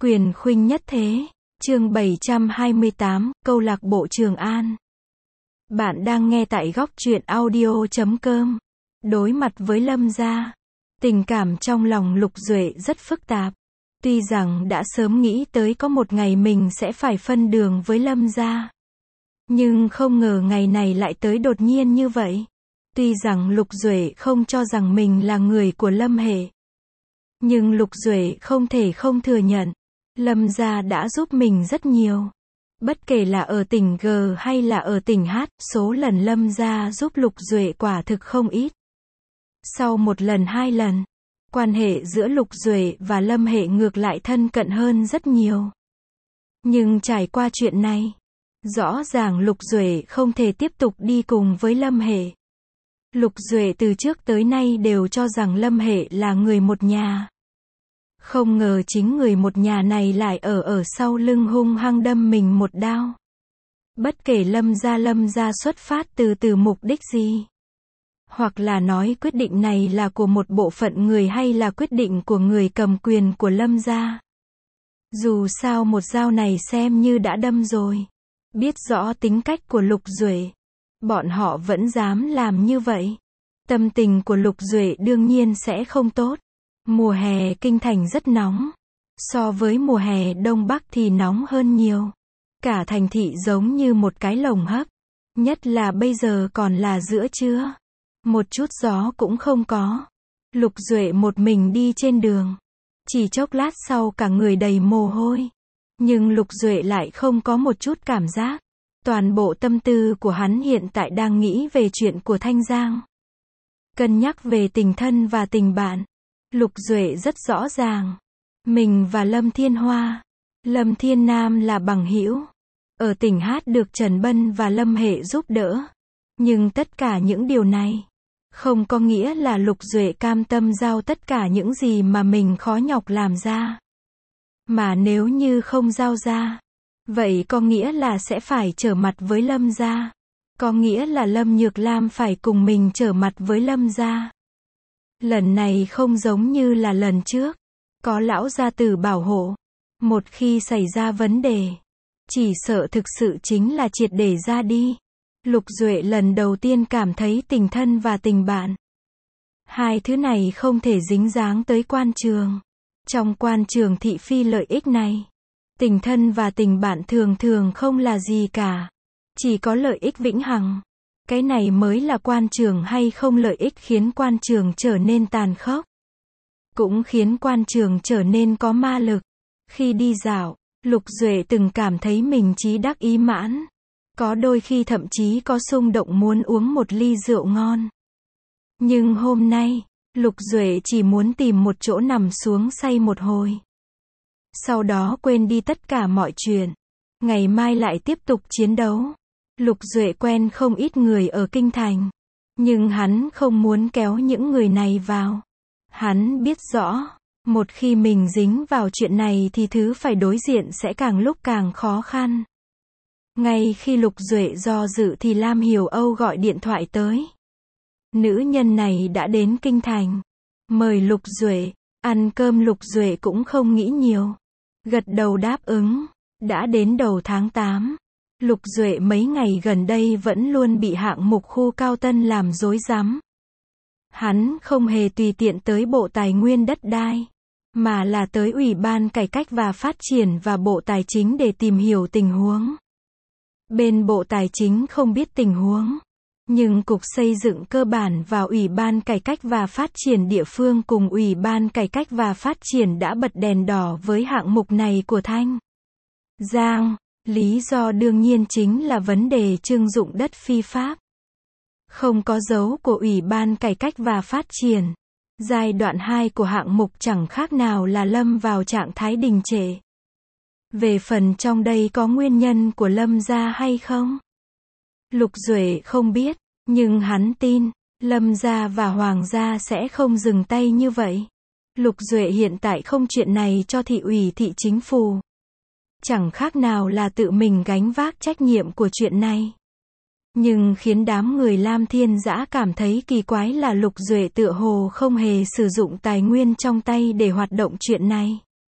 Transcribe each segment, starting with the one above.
Quyền khuynh nhất thế. Chương 728, câu lạc bộ Trường An. Bạn đang nghe tại góc truyện audio.com. Đối mặt với Lâm gia, tình cảm trong lòng Lục Duệ rất phức tạp. Tuy rằng đã sớm nghĩ tới có một ngày mình sẽ phải phân đường với Lâm gia, nhưng không ngờ ngày này lại tới đột nhiên như vậy. Tuy rằng Lục Duệ không cho rằng mình là người của Lâm hệ, nhưng Lục Duệ không thể không thừa nhận, Lâm gia đã giúp mình rất nhiều. Bất kể là ở tỉnh G hay là ở tỉnh H, số lần Lâm gia giúp Lục Duệ quả thực không ít. Sau một lần hai lần, quan hệ giữa Lục Duệ và Lâm hệ ngược lại thân cận hơn rất nhiều. Nhưng trải qua chuyện này, rõ ràng Lục Duệ không thể tiếp tục đi cùng với Lâm hệ. Lục Duệ từ trước tới nay đều cho rằng Lâm hệ là người một nhà. Không ngờ chính người một nhà này lại ở sau lưng hung hăng đâm mình một đao. Bất kể Lâm gia xuất phát từ mục đích gì, hoặc là nói quyết định này là của một bộ phận người hay là quyết định của người cầm quyền của Lâm gia. Dù sao một dao này xem như đã đâm rồi. Biết rõ tính cách của Lục Duệ, bọn họ vẫn dám làm như vậy. Tâm tình của Lục Duệ đương nhiên sẽ không tốt. Mùa hè kinh thành rất nóng. So với mùa hè Đông Bắc thì nóng hơn nhiều. Cả thành thị giống như một cái lồng hấp. Nhất là bây giờ còn là giữa trưa. Một chút gió cũng không có. Lục Duệ một mình đi trên đường. Chỉ chốc lát sau cả người đầy mồ hôi. Nhưng Lục Duệ lại không có một chút cảm giác. Toàn bộ tâm tư của hắn hiện tại đang nghĩ về chuyện của Thanh Giang. Cân nhắc về tình thân và tình bạn. Lục Duệ rất rõ ràng. Mình và Lâm Thiên Hoa, Lâm Thiên Nam là bằng hữu. Ở tỉnh Hát được Trần Bân và Lâm hệ giúp đỡ. Nhưng tất cả những điều này không có nghĩa là Lục Duệ cam tâm giao tất cả những gì mà mình khó nhọc làm ra. Mà nếu như không giao ra, vậy có nghĩa là sẽ phải trở mặt với Lâm gia. Có nghĩa là Lâm Nhược Lam phải cùng mình trở mặt với Lâm gia. Lần này không giống như là lần trước. Có lão gia tử bảo hộ. Một khi xảy ra vấn đề, chỉ sợ thực sự chính là triệt để ra đi. Lục Duệ lần đầu tiên cảm thấy tình thân và tình bạn. Hai thứ này không thể dính dáng tới quan trường. Trong quan trường thị phi lợi ích này, tình thân và tình bạn thường thường không là gì cả. Chỉ có lợi ích vĩnh hằng. Cái này mới là quan trường hay không lợi ích khiến quan trường trở nên tàn khốc. Cũng khiến quan trường trở nên có ma lực. Khi đi dạo, Lục Duệ từng cảm thấy mình chí đắc ý mãn. Có đôi khi thậm chí có xung động muốn uống một ly rượu ngon. Nhưng hôm nay, Lục Duệ chỉ muốn tìm một chỗ nằm xuống say một hồi. Sau đó quên đi tất cả mọi chuyện. Ngày mai lại tiếp tục chiến đấu. Lục Duệ quen không ít người ở kinh thành. Nhưng hắn không muốn kéo những người này vào. Hắn biết rõ, một khi mình dính vào chuyện này thì thứ phải đối diện sẽ càng lúc càng khó khăn. Ngay khi Lục Duệ do dự thì Lam Hiểu Âu gọi điện thoại tới. Nữ nhân này đã đến kinh thành. Mời Lục Duệ. Ăn cơm Lục Duệ cũng không nghĩ nhiều. Gật đầu đáp ứng. Đã đến đầu tháng 8. Lục Duệ mấy ngày gần đây vẫn luôn bị hạng mục khu Cao Tân làm rối rắm. Hắn không hề tùy tiện tới Bộ Tài nguyên Đất đai, mà là tới Ủy ban Cải cách và Phát triển và Bộ Tài chính để tìm hiểu tình huống. Bên Bộ Tài chính không biết tình huống, nhưng Cục Xây dựng Cơ bản và Ủy ban Cải cách và Phát triển địa phương cùng Ủy ban Cải cách và Phát triển đã bật đèn đỏ với hạng mục này của Thanh Giang. Lý do đương nhiên chính là vấn đề trưng dụng đất phi pháp. Không có dấu của Ủy ban Cải cách và Phát triển. Giai đoạn 2 của hạng mục chẳng khác nào là lâm vào trạng thái đình trệ. Về phần trong đây có nguyên nhân của Lâm gia hay không? Lục Duệ không biết, nhưng hắn tin, Lâm gia và Hoàng gia sẽ không dừng tay như vậy. Lục Duệ hiện tại không chuyện này cho thị ủy thị chính phủ. Chẳng khác nào là tự mình gánh vác trách nhiệm của chuyện này. Nhưng khiến đám người Lam Thiên Dã cảm thấy kỳ quái là Lục Duệ tựa hồ không hề sử dụng tài nguyên trong tay để hoạt động chuyện này.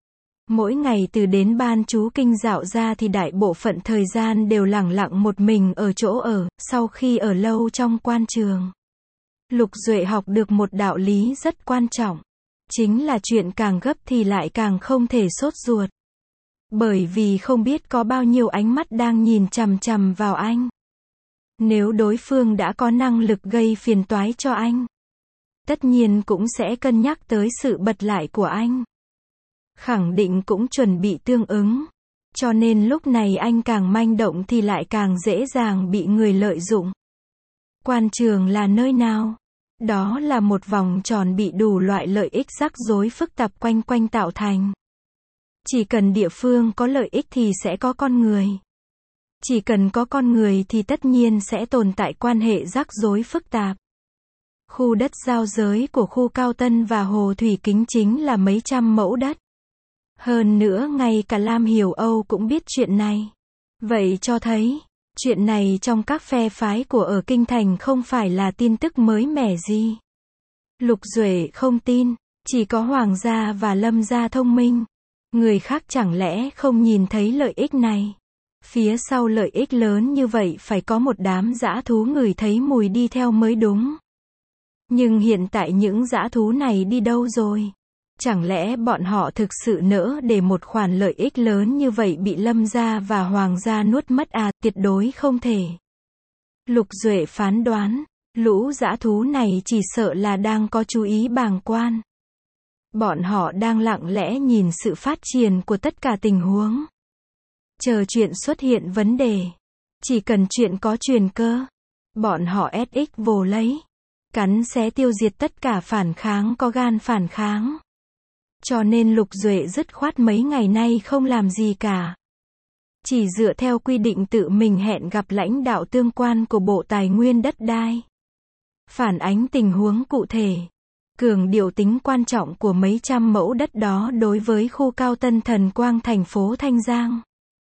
Mỗi ngày từ đến ban chú kinh dạo ra thì đại bộ phận thời gian đều lẳng lặng một mình ở chỗ ở, sau khi ở lâu trong quan trường. Lục Duệ học được một đạo lý rất quan trọng. Chính là chuyện càng gấp thì lại càng không thể sốt ruột. Bởi vì không biết có bao nhiêu ánh mắt đang nhìn chằm chằm vào anh. Nếu đối phương đã có năng lực gây phiền toái cho anh, tất nhiên cũng sẽ cân nhắc tới sự bật lại của anh. Khẳng định cũng chuẩn bị tương ứng. Cho nên lúc này anh càng manh động thì lại càng dễ dàng bị người lợi dụng. Quan trường là nơi nào? Đó là một vòng tròn bị đủ loại lợi ích rắc rối phức tạp quanh quanh tạo thành. Chỉ cần địa phương có lợi ích thì sẽ có con người. Chỉ cần có con người thì tất nhiên sẽ tồn tại quan hệ rắc rối phức tạp. Khu đất giao giới của khu Cao Tân và Hồ Thủy Kính chính là mấy trăm mẫu đất. Hơn nữa ngay cả Lam Hiểu Âu cũng biết chuyện này. Vậy cho thấy, chuyện này trong các phe phái của ở Kinh Thành không phải là tin tức mới mẻ gì. Lục Duệ không tin, chỉ có Hoàng gia và Lâm gia thông minh. Người khác chẳng lẽ không nhìn thấy lợi ích này. Phía sau lợi ích lớn như vậy phải có một đám dã thú ngửi thấy mùi đi theo mới đúng. Nhưng hiện tại những dã thú này đi đâu rồi? Chẳng lẽ bọn họ thực sự nỡ để một khoản lợi ích lớn như vậy bị Lâm gia và Hoàng gia nuốt mất à? Tuyệt đối không thể. Lục Duệ phán đoán, lũ dã thú này chỉ sợ là đang có chú ý bàng quan. Bọn họ đang lặng lẽ nhìn sự phát triển của tất cả tình huống. Chờ chuyện xuất hiện vấn đề. Chỉ cần chuyện có truyền cơ. Bọn họ SX vồ lấy. Cắn xé tiêu diệt tất cả phản kháng có gan phản kháng. Cho nên Lục Duệ dứt khoát mấy ngày nay không làm gì cả. Chỉ dựa theo quy định tự mình hẹn gặp lãnh đạo tương quan của Bộ Tài nguyên Đất đai. Phản ánh tình huống cụ thể. Cường điệu tính quan trọng của mấy trăm mẫu đất đó đối với khu Cao Tân Thần Quang thành phố Thanh Giang.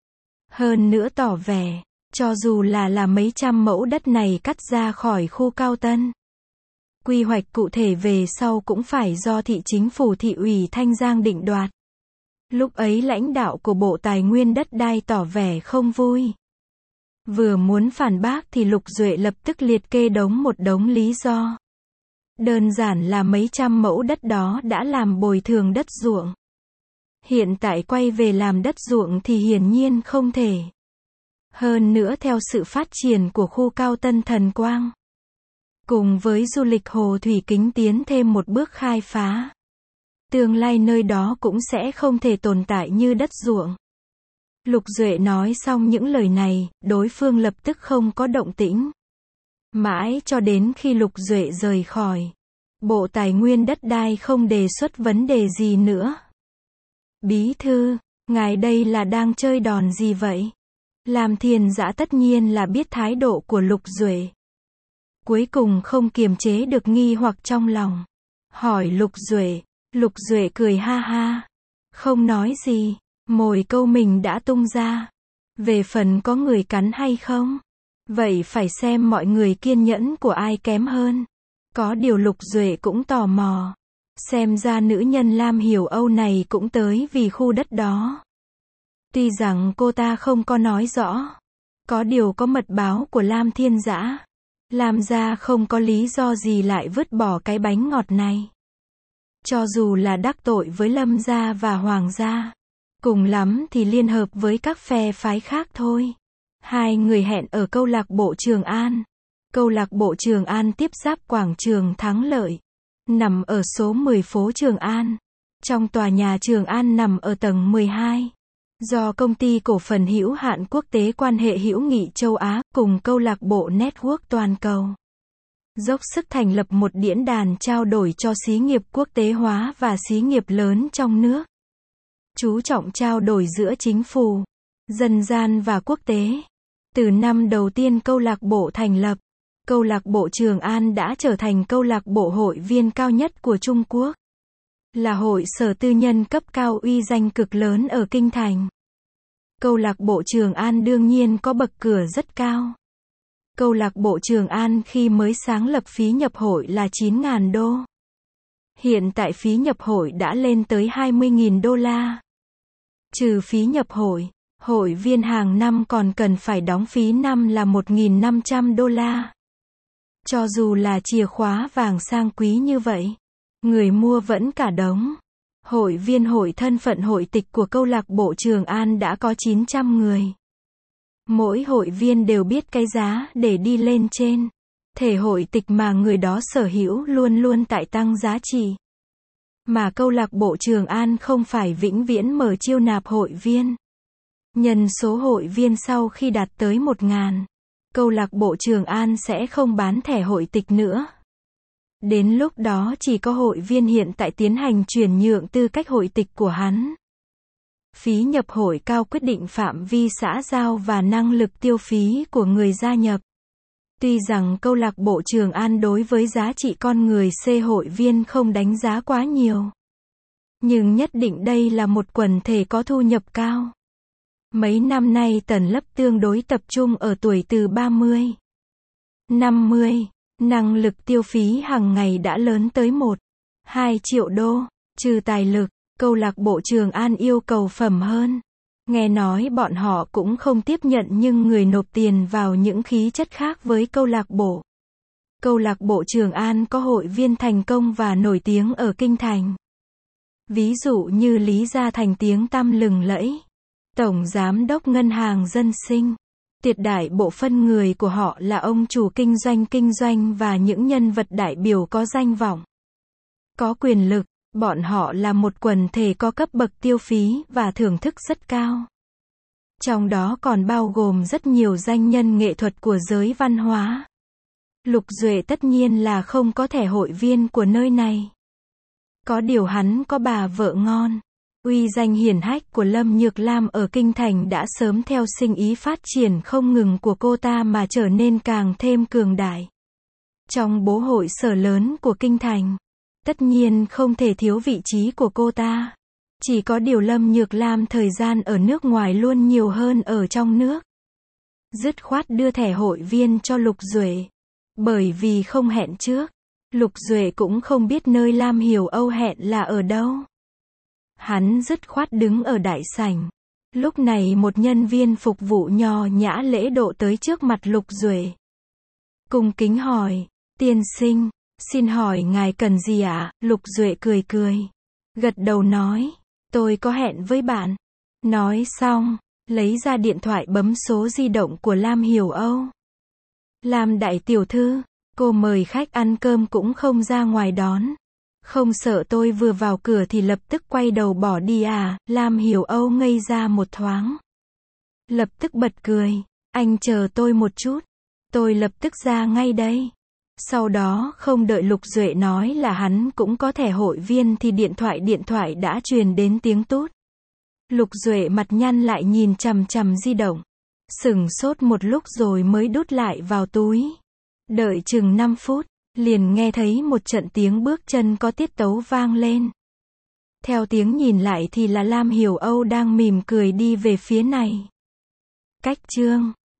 Hơn nữa tỏ vẻ, cho dù là mấy trăm mẫu đất này cắt ra khỏi khu Cao Tân. Quy hoạch cụ thể về sau cũng phải do thị chính phủ thị ủy Thanh Giang định đoạt. Lúc ấy lãnh đạo của Bộ Tài nguyên Đất đai tỏ vẻ không vui. Vừa muốn phản bác thì Lục Duệ lập tức liệt kê một đống lý do. Đơn giản là mấy trăm mẫu đất đó đã làm bồi thường đất ruộng. Hiện tại quay về làm đất ruộng thì hiển nhiên không thể. Hơn nữa theo sự phát triển của khu Cao Tân Thần Quang, cùng với du lịch Hồ Thủy Kính tiến thêm một bước khai phá, tương lai nơi đó cũng sẽ không thể tồn tại như đất ruộng. Lục Duệ nói xong những lời này, đối phương lập tức không có động tĩnh. Mãi cho đến khi Lục Duệ rời khỏi, Bộ Tài nguyên Đất đai không đề xuất vấn đề gì nữa. Bí thư, ngài đây là đang chơi đòn gì vậy? Lam Thiên Dã tất nhiên là biết thái độ của Lục Duệ. Cuối cùng không kiềm chế được nghi hoặc trong lòng. Hỏi Lục Duệ cười ha ha. Không nói gì, mồi câu mình đã tung ra. Về phần có người cắn hay không? Vậy phải xem mọi người kiên nhẫn của ai kém hơn. Có điều Lục Duệ cũng tò mò. Xem ra nữ nhân Lam Hiểu Âu này cũng tới vì khu đất đó. Tuy rằng cô ta không có nói rõ. Có điều có mật báo của Lam Thiên Dã. Lam gia không có lý do gì lại vứt bỏ cái bánh ngọt này. Cho dù là đắc tội với Lâm gia và Hoàng gia. Cùng lắm thì liên hợp với các phe phái khác thôi. Hai người hẹn ở câu lạc bộ Trường An. Câu lạc bộ Trường An tiếp giáp quảng trường Thắng Lợi. Nằm ở số 10 phố Trường An. Trong tòa nhà Trường An nằm ở tầng 12. Do công ty cổ phần hữu hạn quốc tế quan hệ hữu nghị châu Á cùng câu lạc bộ Network toàn cầu dốc sức thành lập một diễn đàn trao đổi cho xí nghiệp quốc tế hóa và xí nghiệp lớn trong nước. Chú trọng trao đổi giữa chính phủ, dân gian và quốc tế. Từ năm đầu tiên câu lạc bộ thành lập, câu lạc bộ Trường An đã trở thành câu lạc bộ hội viên cao nhất của Trung Quốc. Là hội sở tư nhân cấp cao uy danh cực lớn ở Kinh Thành. Câu lạc bộ Trường An đương nhiên có bậc cửa rất cao. Câu lạc bộ Trường An khi mới sáng lập phí nhập hội là 9.000 đô. Hiện tại phí nhập hội đã lên tới 20.000 đô la. Trừ phí nhập hội viên hàng năm còn cần phải đóng phí năm là $1.500. Cho dù là chìa khóa vàng sang quý như vậy, người mua vẫn cả đống. Hội viên hội thân phận hội tịch của câu lạc bộ Trường An đã có 900 người. Mỗi hội viên đều biết cái giá để đi lên trên. Thể hội tịch mà người đó sở hữu luôn luôn tại tăng giá trị. Mà câu lạc bộ Trường An không phải vĩnh viễn mở chiêu nạp hội viên. Nhân số hội viên sau khi đạt tới 1.000, câu lạc bộ Trường An sẽ không bán thẻ hội tịch nữa. Đến lúc đó chỉ có hội viên hiện tại tiến hành chuyển nhượng tư cách hội tịch của hắn. Phí nhập hội cao quyết định phạm vi xã giao và năng lực tiêu phí của người gia nhập. Tuy rằng câu lạc bộ Trường An đối với giá trị con người C hội viên không đánh giá quá nhiều. Nhưng nhất định đây là một quần thể có thu nhập cao. Mấy năm nay tần lấp tương đối tập trung ở tuổi từ 30, 50. Năng lực tiêu phí hàng ngày đã lớn tới 1-2 triệu đô. Trừ tài lực, câu lạc bộ Trường An yêu cầu phẩm hơn. Nghe nói bọn họ cũng không tiếp nhận nhưng người nộp tiền vào những khí chất khác với câu lạc bộ. Câu lạc bộ Trường An có hội viên thành công và nổi tiếng ở Kinh Thành. Ví dụ như Lý Gia Thành tiếng tăm lừng lẫy. Tổng Giám đốc Ngân hàng Dân sinh. Tuyệt đại bộ phân người của họ là ông chủ kinh doanh và những nhân vật đại biểu có danh vọng, có quyền lực. Bọn họ là một quần thể có cấp bậc tiêu phí và thưởng thức rất cao. Trong đó còn bao gồm rất nhiều danh nhân nghệ thuật của giới văn hóa. Lục Duệ tất nhiên là không có thẻ hội viên của nơi này. Có điều hắn có bà vợ ngon. Uy danh hiển hách của Lâm Nhược Lam ở Kinh Thành đã sớm theo sinh ý phát triển không ngừng của cô ta mà trở nên càng thêm cường đại. Trong bố hội sở lớn của Kinh Thành, tất nhiên không thể thiếu vị trí của cô ta. Chỉ có điều Lâm Nhược Lam thời gian ở nước ngoài luôn nhiều hơn ở trong nước. Dứt khoát đưa thẻ hội viên cho Lục Duệ. Bởi vì không hẹn trước, Lục Duệ cũng không biết nơi Lam Hiểu Âu hẹn là ở đâu. Hắn dứt khoát đứng ở đại sảnh. Lúc này một nhân viên phục vụ nho nhã lễ độ tới trước mặt Lục Duệ. Cung kính hỏi, tiên sinh, xin hỏi ngài cần gì ạ? Lục Duệ cười cười. Gật đầu nói, tôi có hẹn với bạn. Nói xong, lấy ra điện thoại bấm số di động của Lam Hiểu Âu. Lam đại tiểu thư, cô mời khách ăn cơm cũng không ra ngoài đón. Không sợ tôi vừa vào cửa thì lập tức quay đầu bỏ đi à? Lam Hiểu Âu ngây ra một thoáng. Lập tức bật cười, anh chờ tôi một chút. Tôi lập tức ra ngay đây. Sau đó không đợi Lục Duệ nói là hắn cũng có thẻ hội viên thì điện thoại đã truyền đến tiếng tút. Lục Duệ mặt nhăn lại nhìn chằm chằm di động. Sửng sốt một lúc rồi mới đút lại vào túi. Đợi chừng 5 phút, liền nghe thấy một trận tiếng bước chân có tiết tấu vang lên. Theo tiếng nhìn lại thì là Lam Hiểu Âu đang mỉm cười đi về phía này. Cách chương